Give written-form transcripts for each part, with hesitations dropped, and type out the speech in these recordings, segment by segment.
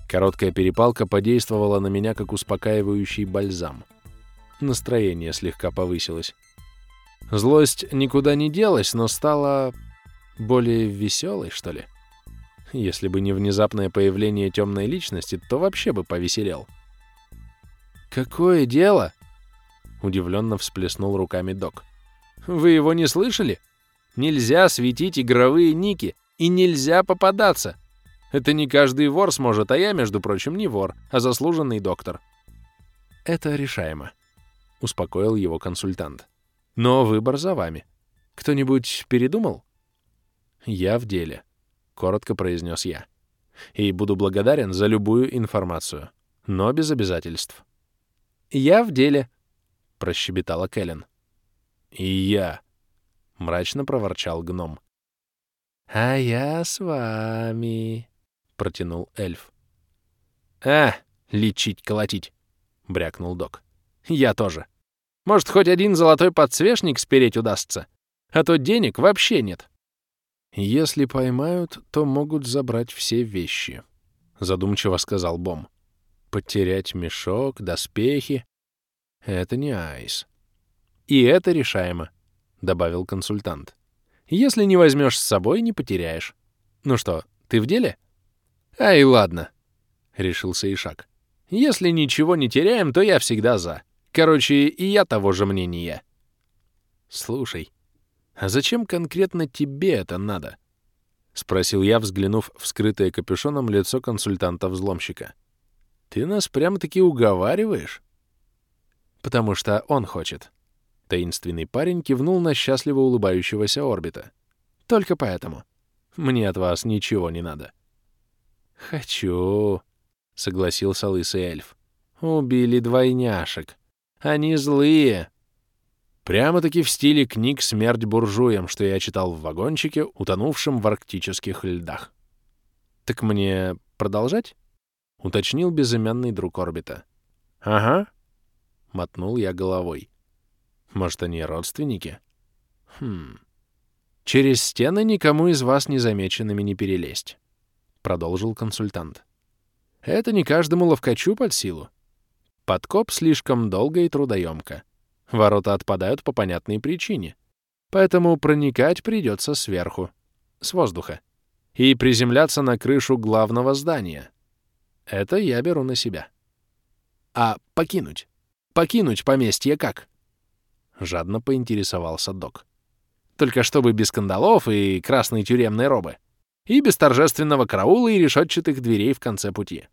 Короткая перепалка подействовала на меня как успокаивающий бальзам. Настроение слегка повысилось. Злость никуда не делась, но стала более веселой, что ли. Если бы не внезапное появление темной личности, то вообще бы повеселел. «Какое дело?» — удивленно всплеснул руками док. «Вы его не слышали? Нельзя светить игровые ники, и нельзя попадаться. Это не каждый вор сможет, а я, между прочим, не вор, а заслуженный доктор». «Это решаемо», — успокоил его консультант. «Но выбор за вами. Кто-нибудь передумал?» «Я в деле», — коротко произнес я. «И буду благодарен за любую информацию, но без обязательств». «Я в деле», — прощебетала Кэлен. «И я», — мрачно проворчал гном. «А я с вами», — протянул эльф. Лечить, колотить», — брякнул док. «Я тоже. Может, хоть один золотой подсвечник спереть удастся, а то денег вообще нет». «Если поймают, то могут забрать все вещи», — задумчиво сказал Бом. «Потерять мешок, доспехи — это не айс». «И это решаемо», — добавил консультант. «Если не возьмешь с собой, не потеряешь. Ну что, ты в деле?» «Ай, ладно», — решился Ишак. «Если ничего не теряем, то я всегда за. Короче, и я того же мнения». «Слушай, а зачем конкретно тебе это надо?» — спросил я, взглянув в скрытое капюшоном лицо консультанта-взломщика. «Ты нас прямо-таки уговариваешь?» «Потому что он хочет». Таинственный парень кивнул на счастливо улыбающегося орбита. «Только поэтому. Мне от вас ничего не надо». «Хочу», — согласился лысый эльф. «Убили двойняшек. Они злые». Прямо-таки в стиле книг «Смерть буржуям», что я читал в вагончике, утонувшем в арктических льдах. «Так мне продолжать?» — уточнил безымянный друг орбита. «Ага», — мотнул я головой. «Может, они родственники?» «Через стены никому из вас незамеченными не перелезть», — продолжил консультант. «Это не каждому ловкачу под силу. Подкоп слишком долго и трудоемко. Ворота отпадают по понятной причине. Поэтому проникать придется сверху, с воздуха, и приземляться на крышу главного здания. Это я беру на себя». «А покинуть? Покинуть поместье как?» Жадно поинтересовался док. «Только чтобы без скандалов и красной тюремной робы. И без торжественного караула и решетчатых дверей в конце пути».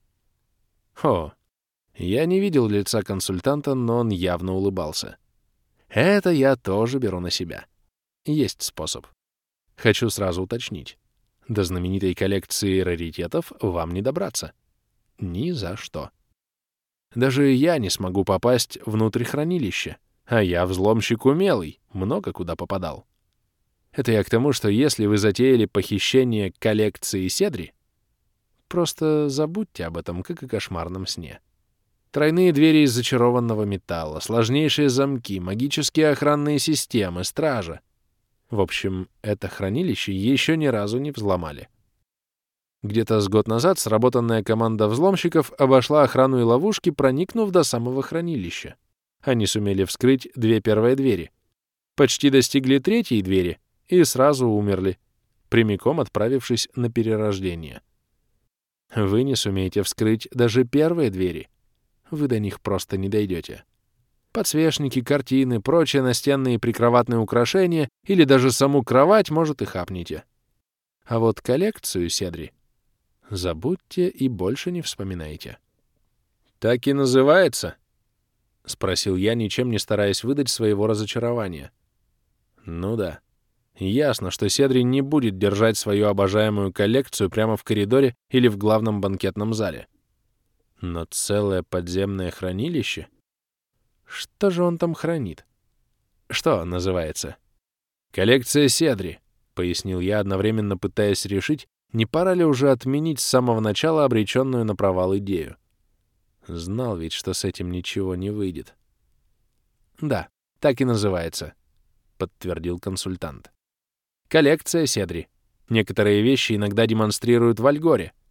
Я не видел лица консультанта, но он явно улыбался. «Это я тоже беру на себя. Есть способ. Хочу сразу уточнить. До знаменитой коллекции раритетов вам не добраться. Ни за что. Даже я не смогу попасть внутрь хранилища. А я взломщик умелый, много куда попадал. Это я к тому, что если вы затеяли похищение коллекции Седри, просто забудьте об этом, как о кошмарном сне. Тройные двери из зачарованного металла, сложнейшие замки, магические охранные системы, стража. В общем, это хранилище еще ни разу не взломали. Где-то с год назад сработанная команда взломщиков обошла охрану и ловушки, проникнув до самого хранилища. Они сумели вскрыть 2 первые двери, почти достигли 3-й двери и сразу умерли, прямиком отправившись на перерождение. Вы не сумеете вскрыть даже первые двери. Вы до них просто не дойдете. Подсвечники, картины, прочие настенные и прикроватные украшения или даже саму кровать, может, и хапнете. А вот коллекцию Седри забудьте и больше не вспоминайте. «Так и называется?» — спросил я, ничем не стараясь выдать своего разочарования. «Ну да. Ясно, что Седри не будет держать свою обожаемую коллекцию прямо в коридоре или в главном банкетном зале. Но целое подземное хранилище? Что же он там хранит? Что называется?» «Коллекция Седри», — пояснил я, одновременно пытаясь решить, не пора ли уже отменить с самого начала обреченную на провал идею. Знал ведь, что с этим ничего не выйдет. «Да, так и называется», — подтвердил консультант. «Коллекция Седри. Некоторые вещи иногда демонстрируют в Альгоре,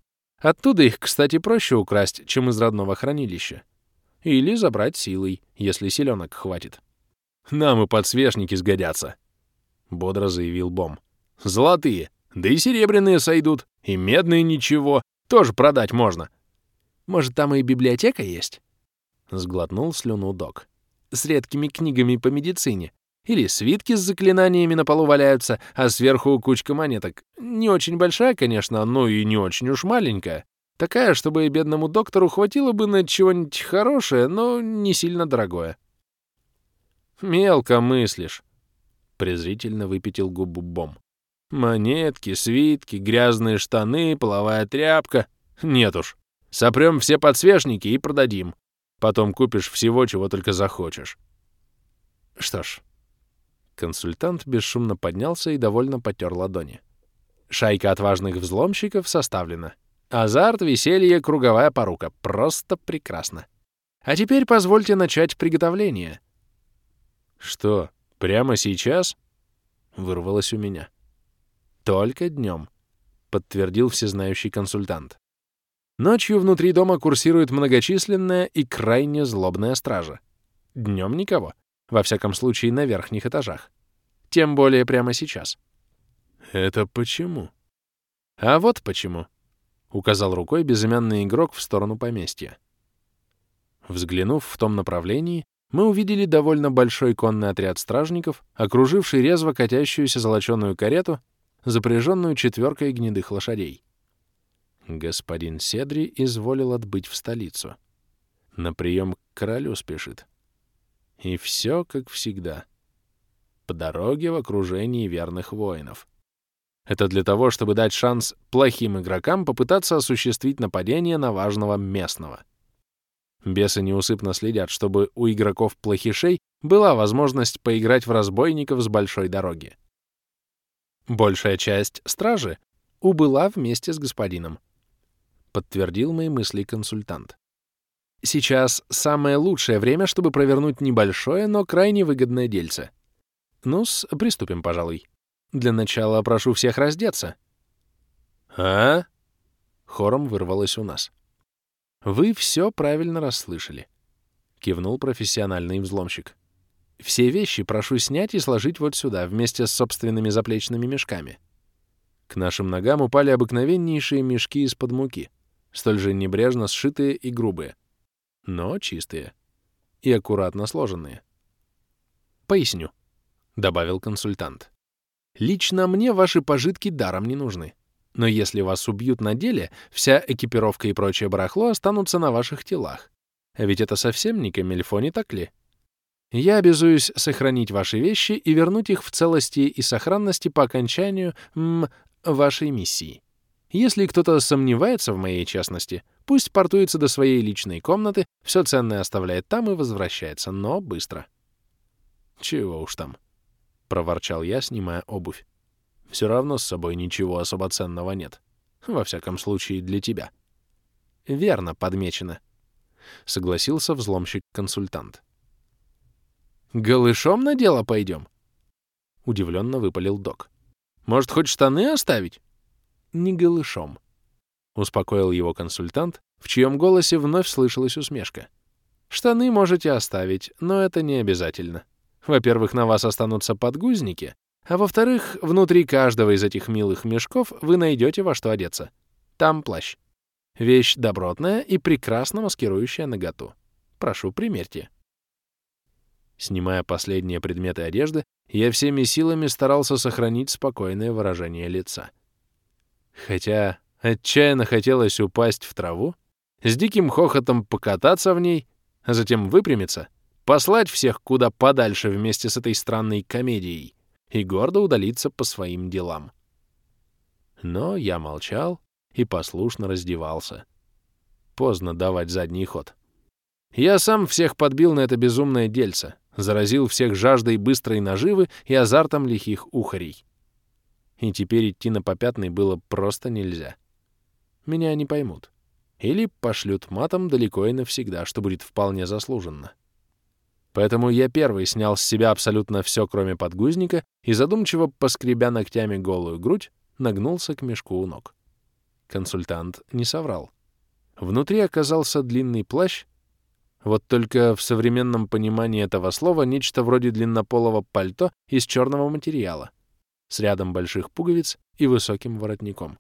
Оттуда их, кстати, проще украсть, чем из родного хранилища. Или забрать силой, если селенок хватит. «Нам и подсвечники сгодятся», — бодро заявил Бом. «Золотые, да и серебряные сойдут, и медные ничего, тоже продать можно». «Может, там и библиотека есть?» — сглотнул слюну док. «С редкими книгами по медицине. Или свитки с заклинаниями на полу валяются, а сверху кучка монеток. Не очень большая, конечно, но и не очень уж маленькая. Такая, чтобы бедному доктору хватило бы на чего-нибудь хорошее, но не сильно дорогое». «Мелко мыслишь», — презрительно выпятил губу Бом. «Монетки, свитки, грязные штаны, половая тряпка. Нет уж. Сопрем все подсвечники и продадим. Потом купишь всего, чего только захочешь». Что ж. Консультант бесшумно поднялся и довольно потер ладони. Шайка отважных взломщиков составлена. Азарт, веселье, круговая порука. Просто прекрасно. А теперь позвольте начать приготовление. «Что, прямо сейчас?» — вырвалось у меня. «Только днем», — подтвердил всезнающий консультант. «Ночью внутри дома курсирует многочисленная и крайне злобная стража. Днем никого, во всяком случае на верхних этажах. Тем более прямо сейчас». «Это почему?» «А вот почему», — указал рукой безымянный игрок в сторону поместья. Взглянув в том направлении, мы увидели довольно большой конный отряд стражников, окруживший резво катящуюся золоченую карету, запряженную 4 гнедых лошадей. Господин Седри изволил отбыть в столицу. На прием к королю спешит. И все как всегда. По дороге в окружении верных воинов. Это для того, чтобы дать шанс плохим игрокам попытаться осуществить нападение на важного местного. Бесы неусыпно следят, чтобы у игроков-плохишей была возможность поиграть в разбойников с большой дороги. Большая часть стражи убыла вместе с господином, подтвердил мои мысли консультант. Сейчас самое лучшее время, чтобы провернуть небольшое, но крайне выгодное дельце. Ну-с, приступим, пожалуй. Для начала прошу всех раздеться. «А?» — хором вырвалось у нас. «Вы все правильно расслышали», — кивнул профессиональный взломщик. «Все вещи прошу снять и сложить вот сюда, вместе с собственными заплечными мешками». К нашим ногам упали обыкновеннейшие мешки из-под муки, столь же небрежно сшитые и грубые, но чистые и аккуратно сложенные. «Поясню», — добавил консультант. «Лично мне ваши пожитки даром не нужны. Но если вас убьют на деле, вся экипировка и прочее барахло останутся на ваших телах. А ведь это совсем не камильфо, не так ли? Я обязуюсь сохранить ваши вещи и вернуть их в целости и сохранности по окончанию вашей миссии. Если кто-то сомневается в моей честности, пусть портуется до своей личной комнаты, все ценное оставляет там и возвращается, но быстро». «Чего уж там», — проворчал я, снимая обувь. «Все равно с собой ничего особо ценного нет. Во всяком случае, для тебя». «Верно подмечено», — согласился взломщик-консультант. «Голышом на дело пойдем?» — удивленно выпалил док. «Может, хоть штаны оставить?» «Не голышом», — успокоил его консультант, в чьем голосе вновь слышалась усмешка. «Штаны можете оставить, но это не обязательно. Во-первых, на вас останутся подгузники, а во-вторых, внутри каждого из этих милых мешков вы найдете во что одеться. Там плащ. Вещь добротная и прекрасно маскирующая наготу. Прошу, примерьте». Снимая последние предметы одежды, я всеми силами старался сохранить спокойное выражение лица. Хотя отчаянно хотелось упасть в траву, с диким хохотом покататься в ней, а затем выпрямиться, послать всех куда подальше вместе с этой странной комедией и гордо удалиться по своим делам. Но я молчал и послушно раздевался. Поздно давать задний ход. Я сам всех подбил на это безумное дельце, заразил всех жаждой быстрой наживы и азартом лихих ухарей. И теперь идти на попятный было просто нельзя. Меня не поймут. Или пошлют матом далеко и навсегда, что будет вполне заслуженно. Поэтому я первый снял с себя абсолютно все, кроме подгузника, и, задумчиво поскребя ногтями голую грудь, нагнулся к мешку у ног. Консультант не соврал. Внутри оказался длинный плащ, вот только в современном понимании этого слова нечто вроде длиннополого пальто из черного материала, с рядом больших пуговиц и высоким воротником.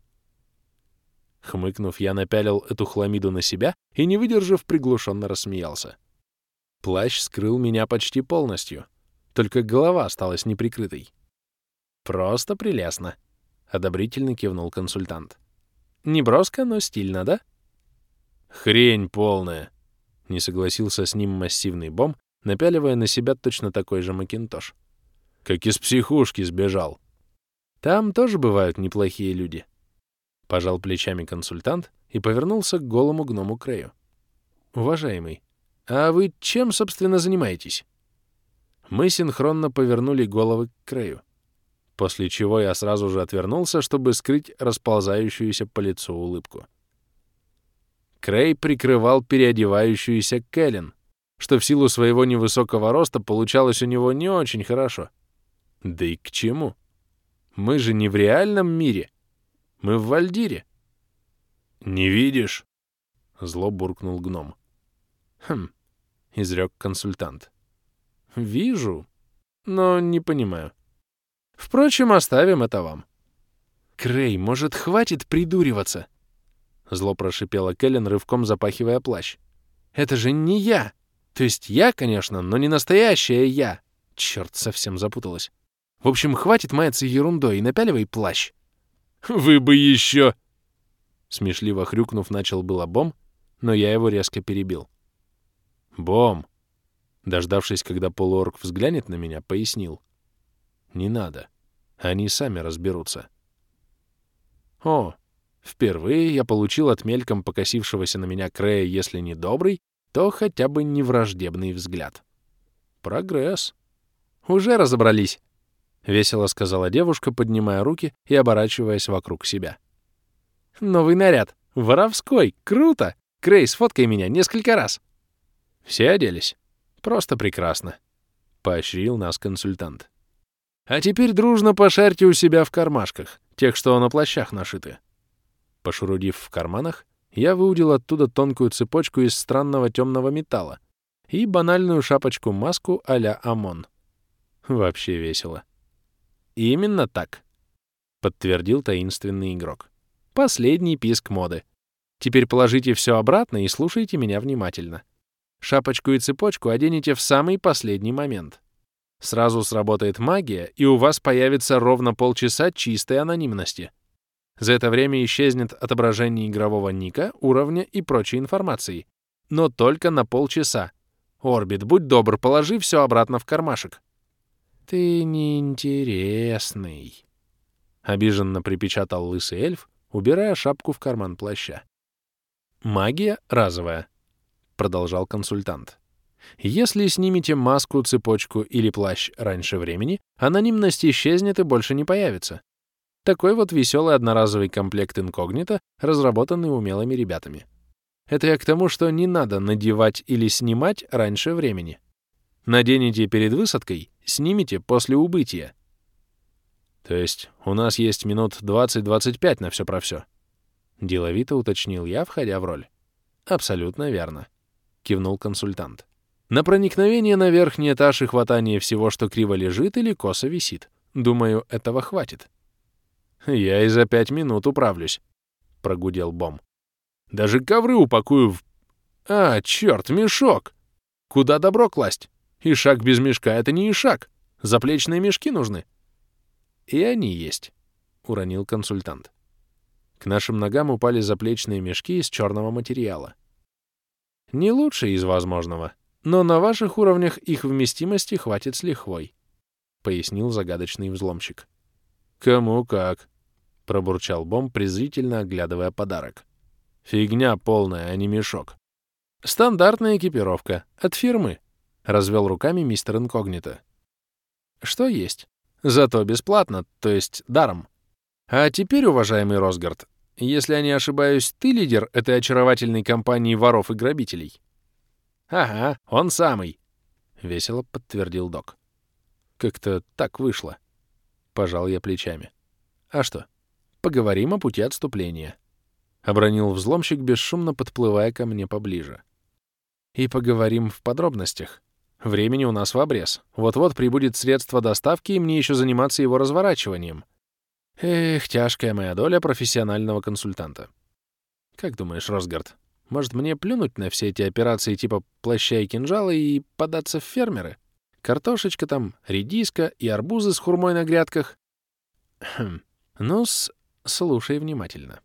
Хмыкнув, я напялил эту хламиду на себя и, не выдержав, приглушенно рассмеялся. Плащ скрыл меня почти полностью, только голова осталась неприкрытой. «Просто прелестно», — одобрительно кивнул консультант. «Не броско, но стильно, да?» «Хрень полная», — не согласился с ним массивный бом, напяливая на себя точно такой же макинтош. «Как из психушки сбежал». «Там тоже бывают неплохие люди», — пожал плечами консультант и повернулся к голому гному Крею. «Уважаемый, а вы чем, собственно, занимаетесь?» Мы синхронно повернули головы к Крею, после чего я сразу же отвернулся, чтобы скрыть расползающуюся по лицу улыбку. Крей прикрывал переодевающуюся Кэлен, что в силу своего невысокого роста получалось у него не очень хорошо. Да и к чему? Мы же не в реальном мире. Мы в Вальдире. «Не видишь?» — зло буркнул гном. «Хм», — изрек консультант. «Вижу, но не понимаю. Впрочем, оставим это вам». «Крей, может, хватит придуриваться?» Зло прошипела Кэлен, рывком запахивая плащ. «Это же не я! То есть я, конечно, но не настоящая я!» Черт, совсем запуталась. «В общем, хватит маяться ерундой и напяливай плащ!» «Вы бы еще!» Смешливо хрюкнув, начал было Бом, но я его резко перебил. «Бом!» Дождавшись, когда полуорк взглянет на меня, пояснил. «Не надо. Они сами разберутся». «О!» Впервые я получил от мельком покосившегося на меня Крея, если не добрый, то хотя бы не враждебный взгляд. Прогресс. «Уже разобрались», — весело сказала девушка, поднимая руки и оборачиваясь вокруг себя. «Новый наряд. Воровской. Круто! Крей, сфоткай меня несколько раз». «Все оделись? Просто прекрасно», — поощрил нас консультант. «А теперь дружно пошарьте у себя в кармашках, тех, что на плащах нашиты». Пошурудив в карманах, я выудил оттуда тонкую цепочку из странного темного металла и банальную шапочку-маску а-ля ОМОН. Вообще весело. «Именно так», — подтвердил таинственный игрок. «Последний писк моды. Теперь положите все обратно и слушайте меня внимательно. Шапочку и цепочку оденете в самый последний момент. Сразу сработает магия, и у вас появится ровно полчаса чистой анонимности. За это время исчезнет отображение игрового ника, уровня и прочей информации. Но только на полчаса. Орбит, будь добр, положи все обратно в кармашек». «Ты неинтересный», — обиженно припечатал лысый эльф, убирая шапку в карман плаща. «Магия разовая», — продолжал консультант. «Если снимете маску, цепочку или плащ раньше времени, анонимность исчезнет и больше не появится. Такой вот веселый одноразовый комплект инкогнито, разработанный умелыми ребятами. Это я к тому, что не надо надевать или снимать раньше времени. Наденете перед высадкой, снимете после убытия». «То есть у нас есть минут 20-25 на все про все?» Деловито уточнил я, входя в роль. «Абсолютно верно», — кивнул консультант. «На проникновение на верхний этаж и хватание всего, что криво лежит или косо висит. Думаю, этого хватит». «Я и за 5 минут управлюсь», — прогудел Бом. «Даже ковры упакую в... А, черт, мешок! Куда добро класть? Ишак без мешка — это не ишак. Заплечные мешки нужны». «И они есть», — уронил консультант. К нашим ногам упали заплечные мешки из черного материала. «Не лучшие из возможного, но на ваших уровнях их вместимости хватит с лихвой», — пояснил загадочный взломщик. «Кому как», — пробурчал Бом, презрительно оглядывая подарок. «Фигня полная, а не мешок». «Стандартная экипировка. От фирмы», — развел руками мистер Инкогнито. «Что есть. Зато бесплатно, то есть даром. А теперь, уважаемый Росгард, если я не ошибаюсь, ты лидер этой очаровательной компании воров и грабителей?» «Ага, он самый», — весело подтвердил док. «Как-то так вышло», — пожал я плечами. «А что? Поговорим о пути отступления. обронил взломщик, бесшумно подплывая ко мне поближе. И поговорим в подробностях. Времени у нас в обрез. Вот-вот прибудет средство доставки, и мне еще заниматься его разворачиванием. Эх, тяжкая моя доля профессионального консультанта. Как думаешь, Росгард, может мне плюнуть на все эти операции типа плаща и кинжала и податься в фермеры? Картошечка там, редиска и арбузы с хурмой на грядках. Ну-с, слушай внимательно.